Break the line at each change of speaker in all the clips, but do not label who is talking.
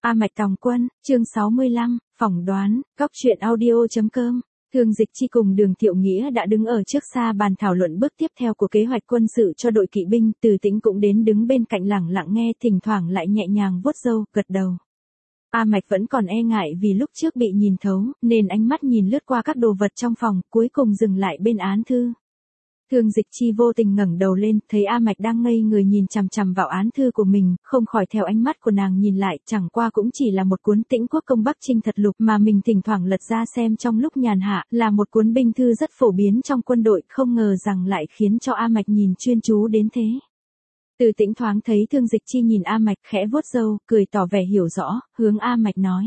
A Mạch Tòng Quân, chương 65, phỏng đoán, Cóc truyện audio.com. Thương Dịch Chi cùng Đường Thiệu Nghĩa đã đứng ở trước xa bàn thảo luận bước tiếp theo của kế hoạch quân sự cho đội kỵ binh, Từ Tĩnh cũng đến đứng bên cạnh lẳng lặng nghe, thỉnh thoảng lại nhẹ nhàng vuốt râu, gật đầu. A Mạch vẫn còn e ngại vì lúc trước bị nhìn thấu, nên ánh mắt nhìn lướt qua các đồ vật trong phòng, cuối cùng dừng lại bên án thư. Thương Dịch Chi vô tình ngẩng đầu lên, thấy A Mạch đang ngây người nhìn chằm chằm vào án thư của mình, không khỏi theo ánh mắt của nàng nhìn lại, chẳng qua cũng chỉ là một cuốn Tĩnh Quốc Công Bắc Chinh Thật Lục mà mình thỉnh thoảng lật ra xem trong lúc nhàn hạ, là một cuốn binh thư rất phổ biến trong quân đội, không ngờ rằng lại khiến cho A Mạch nhìn chuyên chú đến thế. Từ Tĩnh thoáng thấy Thương Dịch Chi nhìn A Mạch, khẽ vuốt râu, cười tỏ vẻ hiểu rõ, hướng A Mạch nói.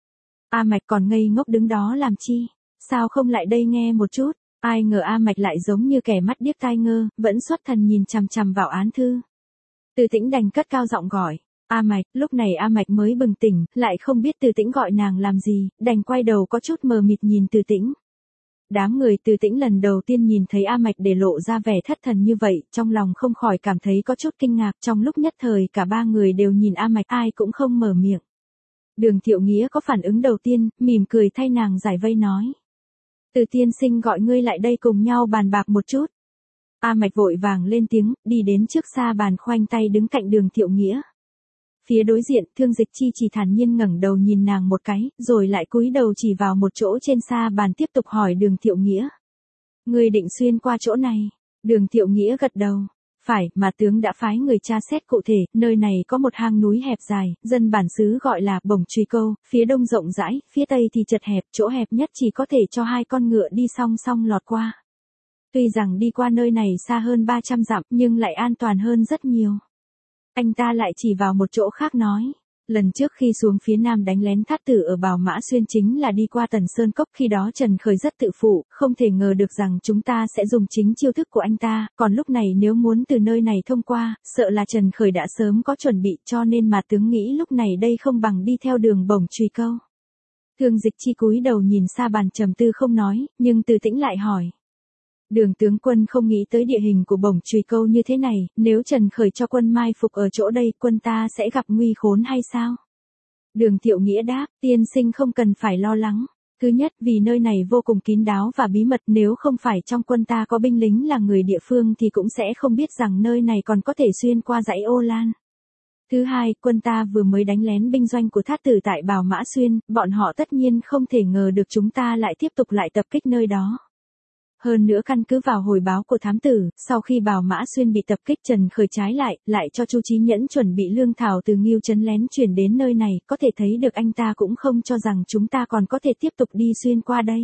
A Mạch còn ngây ngốc đứng đó làm chi? Sao không lại đây nghe một chút? Ai ngờ A Mạch lại giống như kẻ mắt điếc tai ngơ, vẫn xuất thần nhìn chằm chằm vào án thư. Từ Tĩnh đành cất cao giọng gọi. A Mạch, lúc này A Mạch mới bừng tỉnh, lại không biết Từ Tĩnh gọi nàng làm gì, đành quay đầu có chút mờ mịt nhìn Từ Tĩnh. Đám người Từ Tĩnh lần đầu tiên nhìn thấy A Mạch để lộ ra vẻ thất thần như vậy, trong lòng không khỏi cảm thấy có chút kinh ngạc, trong lúc nhất thời cả ba người đều nhìn A Mạch, ai cũng không mở miệng. Đường Thiệu Nghĩa có phản ứng đầu tiên, mỉm cười thay nàng giải vây nói. Từ tiên sinh gọi ngươi lại đây cùng nhau bàn bạc một chút. A Mạch vội vàng lên tiếng, đi đến trước xa bàn khoanh tay đứng cạnh Đường Thiệu Nghĩa. Phía đối diện, Thương Dịch Chi chỉ thản nhiên ngẩng đầu nhìn nàng một cái, rồi lại cúi đầu chỉ vào một chỗ trên xa bàn tiếp tục hỏi Đường Thiệu Nghĩa. Ngươi định xuyên qua chỗ này? Đường Thiệu Nghĩa gật đầu. Phải, mà tướng đã phái người tra xét cụ thể, nơi này có một hang núi hẹp dài, dân bản xứ gọi là Bổng Truy Câu, phía đông rộng rãi, phía tây thì chật hẹp, chỗ hẹp nhất chỉ có thể cho hai con ngựa đi song song lọt qua. Tuy rằng đi qua nơi này xa hơn 300 dặm, nhưng lại an toàn hơn rất nhiều. Anh ta lại chỉ vào một chỗ khác nói. Lần trước khi xuống phía nam đánh lén Thát Tử ở Bào Mã Xuyên chính là đi qua Tần Sơn Cốc, khi đó Trần Khởi rất tự phụ, không thể ngờ được rằng chúng ta sẽ dùng chính chiêu thức của anh ta, còn lúc này nếu muốn từ nơi này thông qua, sợ là Trần Khởi đã sớm có chuẩn bị, cho nên mà tướng nghĩ lúc này đây không bằng đi theo đường Bổng Truy Câu. Thương Dịch Chi cúi đầu nhìn xa bàn trầm tư không nói, nhưng Từ Tĩnh lại hỏi. Đường tướng quân không nghĩ tới địa hình của Bổng Truy Câu như thế này, nếu Trần Khởi cho quân mai phục ở chỗ đây, quân ta sẽ gặp nguy khốn hay sao? Đường Thiệu Nghĩa đáp, tiên sinh không cần phải lo lắng. Thứ nhất, vì nơi này vô cùng kín đáo và bí mật, nếu không phải trong quân ta có binh lính là người địa phương thì cũng sẽ không biết rằng nơi này còn có thể xuyên qua dãy Ô Lan. Thứ hai, quân ta vừa mới đánh lén binh doanh của Thát Tử tại Bào Mã Xuyên, bọn họ tất nhiên không thể ngờ được chúng ta lại tiếp tục lại tập kích nơi đó. Hơn nữa căn cứ vào hồi báo của thám tử, sau khi Bào Mã Xuyên bị tập kích, Trần Khởi trái lại cho Chu Chí Nhẫn chuẩn bị lương thảo từ Ngưu Trấn lén chuyển đến nơi này, có thể thấy được anh ta cũng không cho rằng chúng ta còn có thể tiếp tục đi xuyên qua đây.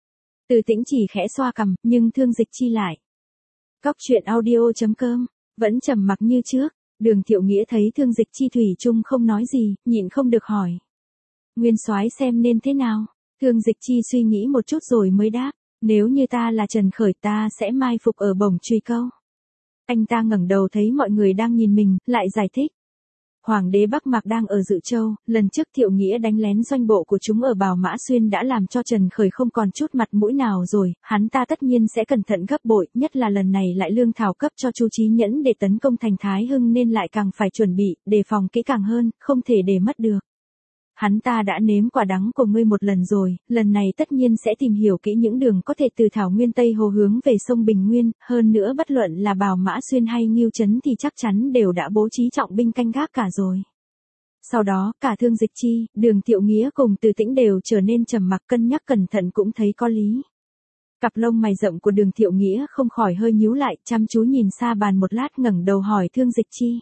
Từ Tĩnh chỉ khẽ xoa cằm, nhưng Thương Dịch Chi lại. Cóc truyện audio.com, vẫn trầm mặc như trước. Đường Thiệu Nghĩa thấy Thương Dịch Chi thủy chung không nói gì, nhịn không được hỏi. Nguyên soái xem nên thế nào? Thương Dịch Chi suy nghĩ một chút rồi mới đáp. Nếu như ta là Trần Khởi ta sẽ mai phục ở Bổng Truy Câu. Anh ta ngẩng đầu thấy mọi người đang nhìn mình, lại giải thích. Hoàng đế Bắc Mạc đang ở Dự Châu, lần trước Thiệu Nghĩa đánh lén doanh bộ của chúng ở Bào Mã Xuyên đã làm cho Trần Khởi không còn chút mặt mũi nào rồi, hắn ta tất nhiên sẽ cẩn thận gấp bội, nhất là lần này lại lương thảo cấp cho Chu Chí Nhẫn để tấn công thành Thái Hưng nên lại càng phải chuẩn bị, đề phòng kỹ càng hơn, không thể để mất được. Hắn ta đã nếm quả đắng của ngươi một lần rồi, lần này tất nhiên sẽ tìm hiểu kỹ những đường có thể từ Thảo Nguyên Tây Hồ hướng về sông Bình Nguyên, hơn nữa bất luận là Bào Mã Xuyên hay Ngưu Trấn thì chắc chắn đều đã bố trí trọng binh canh gác cả rồi. Sau đó, cả Thương Dịch Chi, Đường Thiệu Nghĩa cùng Từ Tĩnh đều trở nên trầm mặc, cân nhắc cẩn thận cũng thấy có lý. Cặp lông mày rậm của Đường Thiệu Nghĩa không khỏi hơi nhíu lại, chăm chú nhìn xa bàn một lát ngẩng đầu hỏi Thương Dịch Chi.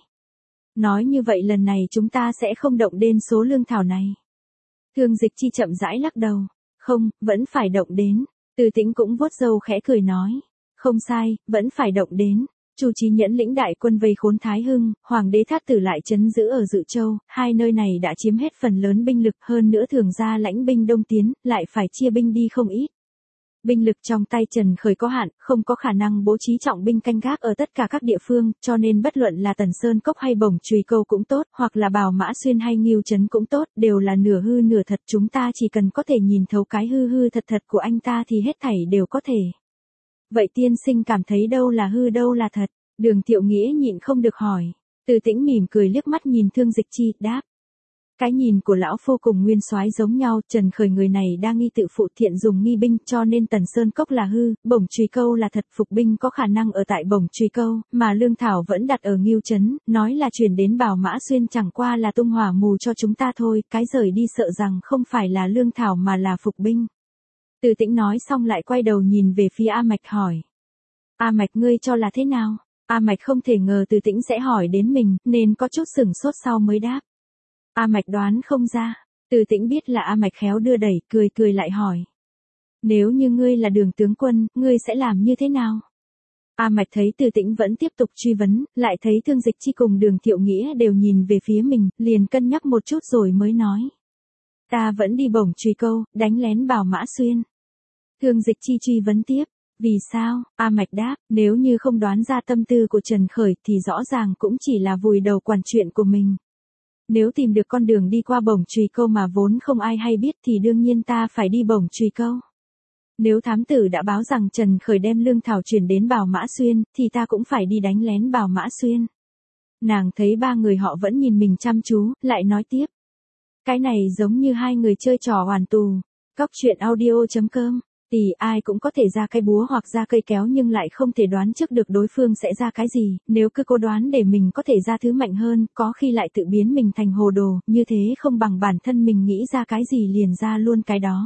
Nói như vậy lần này chúng ta sẽ không động đến số lương thảo này. Thương Dịch Chi chậm rãi lắc đầu. Không, vẫn phải động đến. Từ Tĩnh cũng vuốt râu khẽ cười nói. Không sai, vẫn phải động đến. Chu Chí Nhẫn lĩnh đại quân vây khốn Thái Hưng, Hoàng đế Thát Tử lại trấn giữ ở Dự Châu, hai nơi này đã chiếm hết phần lớn binh lực, hơn nữa thường ra lãnh binh đông tiến, lại phải chia binh đi không ít. Binh lực trong tay Trần Khởi có hạn, không có khả năng bố trí trọng binh canh gác ở tất cả các địa phương, cho nên bất luận là Tần Sơn Cốc hay Bổng Truy Câu cũng tốt, hoặc là Bào Mã Xuyên hay Ngưu Trấn cũng tốt, đều là nửa hư nửa thật, chúng ta chỉ cần có thể nhìn thấu cái hư hư thật thật của anh ta thì hết thảy đều có thể. Vậy tiên sinh cảm thấy đâu là hư đâu là thật? Đường Thiệu Nghĩa nhịn không được hỏi. Từ Tĩnh mỉm cười liếc mắt nhìn Thương Dịch Chi, đáp. Cái nhìn của lão phu cùng Nguyên Soái giống nhau, Trần Khởi người này đa nghi tự phụ thiện dùng nghi binh, cho nên Tần Sơn Cốc là hư, Bổng Chùy Câu là thật, phục binh có khả năng ở tại Bổng Chùy Câu, mà lương thảo vẫn đặt ở Ngưu Trấn, nói là chuyển đến Bảo Mã Xuyên chẳng qua là tung hỏa mù cho chúng ta thôi, cái rời đi sợ rằng không phải là lương thảo mà là phục binh. Từ Tĩnh nói xong lại quay đầu nhìn về phía A Mạch hỏi. A Mạch ngươi cho là thế nào? A Mạch không thể ngờ Từ Tĩnh sẽ hỏi đến mình, nên có chút sửng sốt sau mới đáp. A Mạch đoán không ra. Từ Tĩnh biết là A Mạch khéo đưa đẩy, cười lại hỏi. Nếu như ngươi là Đường tướng quân, ngươi sẽ làm như thế nào? A Mạch thấy Từ Tĩnh vẫn tiếp tục truy vấn, lại thấy Thương Dịch Chi cùng Đường Thiệu Nghĩa đều nhìn về phía mình, liền cân nhắc một chút rồi mới nói. Ta vẫn đi Bổng Chùy Câu, đánh lén Bảo Mã Xuyên. Thương Dịch Chi truy vấn tiếp. Vì sao? A Mạch đáp, nếu như không đoán ra tâm tư của Trần Khởi thì rõ ràng cũng chỉ là vùi đầu quản chuyện của mình. Nếu tìm được con đường đi qua Bổng Chùy Câu mà vốn không ai hay biết thì đương nhiên ta phải đi Bổng Chùy Câu. Nếu thám tử đã báo rằng Trần Khởi đem lương thảo chuyển đến Bảo Mã Xuyên thì ta cũng phải đi đánh lén Bảo Mã Xuyên. Nàng thấy ba người họ vẫn nhìn mình chăm chú, lại nói tiếp. Cái này giống như hai người chơi trò hoàn tù. Cóc truyện audio.com. Thì ai cũng có thể ra cây búa hoặc ra cây kéo nhưng lại không thể đoán trước được đối phương sẽ ra cái gì, nếu cứ cố đoán để mình có thể ra thứ mạnh hơn, có khi lại tự biến mình thành hồ đồ, như thế không bằng bản thân mình nghĩ ra cái gì liền ra luôn cái đó.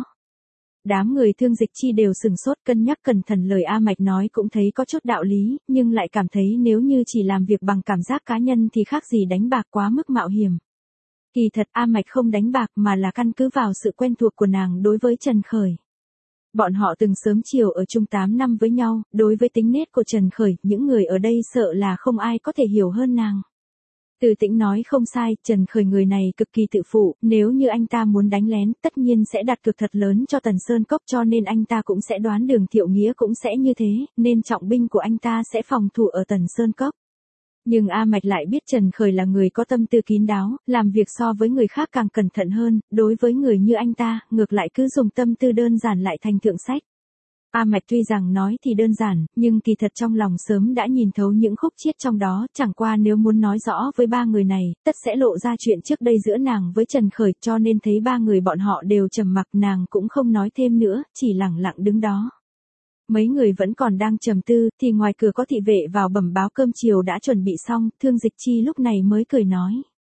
Đám người Thương Dịch Chi đều sừng sốt cân nhắc cẩn thận lời A Mạch nói cũng thấy có chút đạo lý, nhưng lại cảm thấy nếu như chỉ làm việc bằng cảm giác cá nhân thì khác gì đánh bạc quá mức mạo hiểm. Kỳ thật A Mạch không đánh bạc mà là căn cứ vào sự quen thuộc của nàng đối với Trần Khởi. Bọn họ từng sớm chiều ở chung 8 năm với nhau, đối với tính nết của Trần Khởi, những người ở đây sợ là không ai có thể hiểu hơn nàng. Từ Tĩnh nói không sai, Trần Khởi người này cực kỳ tự phụ, nếu như anh ta muốn đánh lén, tất nhiên sẽ đặt cược thật lớn cho Tần Sơn Cốc cho nên anh ta cũng sẽ đoán Đường Thiệu Nghĩa cũng sẽ như thế, nên trọng binh của anh ta sẽ phòng thủ ở Tần Sơn Cốc. Nhưng A Mạch lại biết Trần Khởi là người có tâm tư kín đáo, làm việc so với người khác càng cẩn thận hơn, đối với người như anh ta, ngược lại cứ dùng tâm tư đơn giản lại thành thượng sách. A Mạch tuy rằng nói thì đơn giản, nhưng kỳ thật trong lòng sớm đã nhìn thấu những khúc chiết trong đó, chẳng qua nếu muốn nói rõ với ba người này, tất sẽ lộ ra chuyện trước đây giữa nàng với Trần Khởi, cho nên thấy ba người bọn họ đều trầm mặc, nàng cũng không nói thêm nữa, chỉ lặng lặng đứng đó. Mấy người vẫn còn đang trầm tư, thì ngoài cửa có thị vệ vào bẩm báo cơm chiều đã chuẩn bị xong, Thương Dịch Chi lúc này mới cười nói.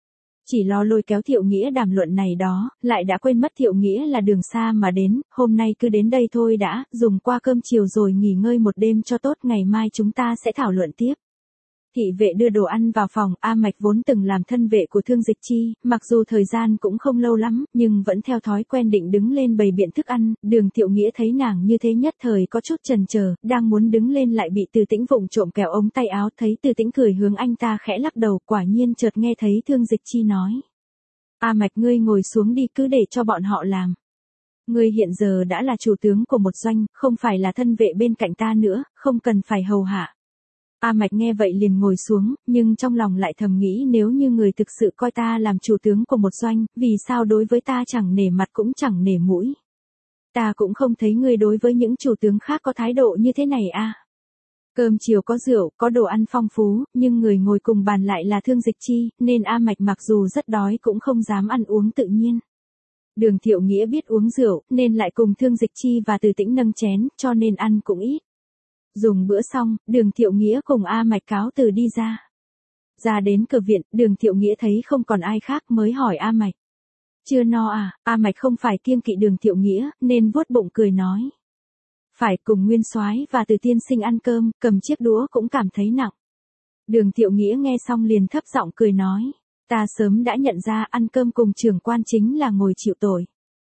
Chỉ lo lôi kéo Thiệu Nghĩa đàm luận này đó, lại đã quên mất Thiệu Nghĩa là đường xa mà đến, hôm nay cứ đến đây thôi đã, dùng qua cơm chiều rồi nghỉ ngơi một đêm cho tốt, ngày mai chúng ta sẽ thảo luận tiếp. Thị vệ đưa đồ ăn vào phòng, A Mạch vốn từng làm thân vệ của Thương Dịch Chi, mặc dù thời gian cũng không lâu lắm, nhưng vẫn theo thói quen định đứng lên bày biện thức ăn, Đường Thiệu Nghĩa thấy nàng như thế nhất thời có chút chần chờ, đang muốn đứng lên lại bị Từ Tĩnh vụng trộm kéo ống tay áo, thấy Từ Tĩnh cười hướng anh ta khẽ lắc đầu, quả nhiên chợt nghe thấy Thương Dịch Chi nói. A Mạch ngươi ngồi xuống đi, cứ để cho bọn họ làm. Ngươi hiện giờ đã là chủ tướng của một doanh, không phải là thân vệ bên cạnh ta nữa, không cần phải hầu hạ. A Mạch nghe vậy liền ngồi xuống, nhưng trong lòng lại thầm nghĩ nếu như người thực sự coi ta làm chủ tướng của một doanh, vì sao đối với ta chẳng nể mặt cũng chẳng nể mũi. Ta cũng không thấy ngươi đối với những chủ tướng khác có thái độ như thế này a. Cơm chiều có rượu, có đồ ăn phong phú, nhưng người ngồi cùng bàn lại là Thương Dịch Chi, nên A Mạch mặc dù rất đói cũng không dám ăn uống tự nhiên. Đường Thiệu Nghĩa biết uống rượu, nên lại cùng Thương Dịch Chi và Từ Tĩnh nâng chén, cho nên ăn cũng ít. Dùng bữa xong, Đường Thiệu Nghĩa cùng A Mạch cáo từ đi ra. Ra đến cửa viện, Đường Thiệu Nghĩa thấy không còn ai khác mới hỏi A Mạch. Chưa no à? A Mạch không phải kiêng kỵ Đường Thiệu Nghĩa, nên vuốt bụng cười nói. Phải, cùng Nguyên Soái và Từ tiên sinh ăn cơm, cầm chiếc đũa cũng cảm thấy nặng. Đường Thiệu Nghĩa nghe xong liền thấp giọng cười nói. Ta sớm đã nhận ra ăn cơm cùng trưởng quan chính là ngồi chịu tội.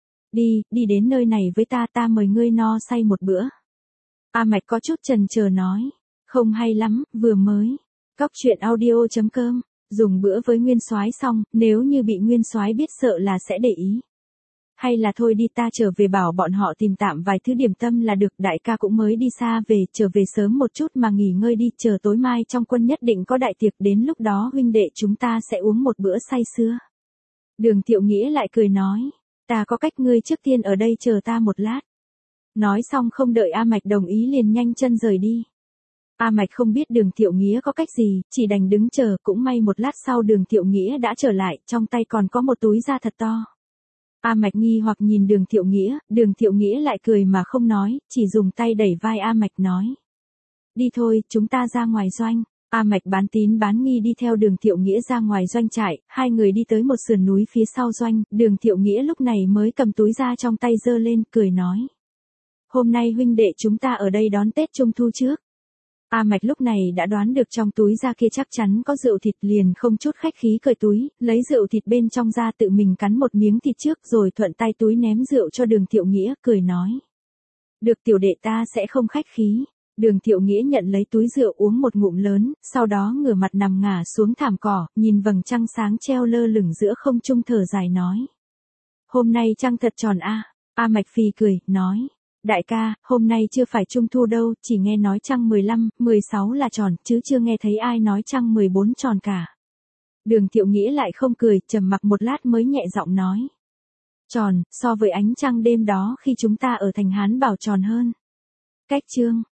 Đi đến nơi này với ta, ta mời ngươi no say một bữa. A Mạch có chút chần chờ nói. Không hay lắm, vừa mới. Cóc truyện audio.com. Dùng bữa với Nguyên Soái xong, nếu như bị Nguyên Soái biết sợ là sẽ để ý. Hay là thôi đi, ta trở về bảo bọn họ tìm tạm vài thứ điểm tâm là được, đại ca cũng mới đi xa về, trở về sớm một chút mà nghỉ ngơi đi, chờ tối mai trong quân nhất định có đại tiệc, đến lúc đó huynh đệ chúng ta sẽ uống một bữa say sưa. Đường Thiệu Nghĩa lại cười nói, ta có cách, ngươi trước tiên ở đây chờ ta một lát. Nói xong không đợi A Mạch đồng ý liền nhanh chân rời đi. A Mạch không biết Đường Thiệu Nghĩa có cách gì, chỉ đành đứng chờ, cũng may một lát sau Đường Thiệu Nghĩa đã trở lại, trong tay còn có một túi da thật to. A Mạch nghi hoặc nhìn Đường Thiệu Nghĩa lại cười mà không nói, chỉ dùng tay đẩy vai A Mạch nói. Đi thôi, chúng ta ra ngoài doanh. A Mạch bán tín bán nghi đi theo Đường Thiệu Nghĩa ra ngoài doanh trại, hai người đi tới một sườn núi phía sau doanh, Đường Thiệu Nghĩa lúc này mới cầm túi da trong tay giơ lên, cười nói. Hôm nay huynh đệ chúng ta ở đây đón Tết Trung Thu trước. A Mạch lúc này đã đoán được trong túi da kia chắc chắn có rượu thịt, liền không chút khách khí cởi túi, lấy rượu thịt bên trong ra tự mình cắn một miếng thịt trước rồi thuận tay túi ném rượu cho Đường Thiệu Nghĩa, cười nói. Được tiểu đệ ta sẽ không khách khí. Đường Thiệu Nghĩa nhận lấy túi rượu uống một ngụm lớn, sau đó ngửa mặt nằm ngả xuống thảm cỏ, nhìn vầng trăng sáng treo lơ lửng giữa không trung thở dài nói. Hôm nay trăng thật tròn a. A Mạch phì cười, nói. Đại ca, hôm nay chưa phải Trung Thu đâu, chỉ nghe nói trăng 15, 16 là tròn, chứ chưa nghe thấy ai nói trăng 14 tròn cả. Đường Thiệu Nghĩa lại không cười, trầm mặc một lát mới nhẹ giọng nói. Tròn, so với ánh trăng đêm đó khi chúng ta ở thành Hán Bảo tròn hơn. Cách chương.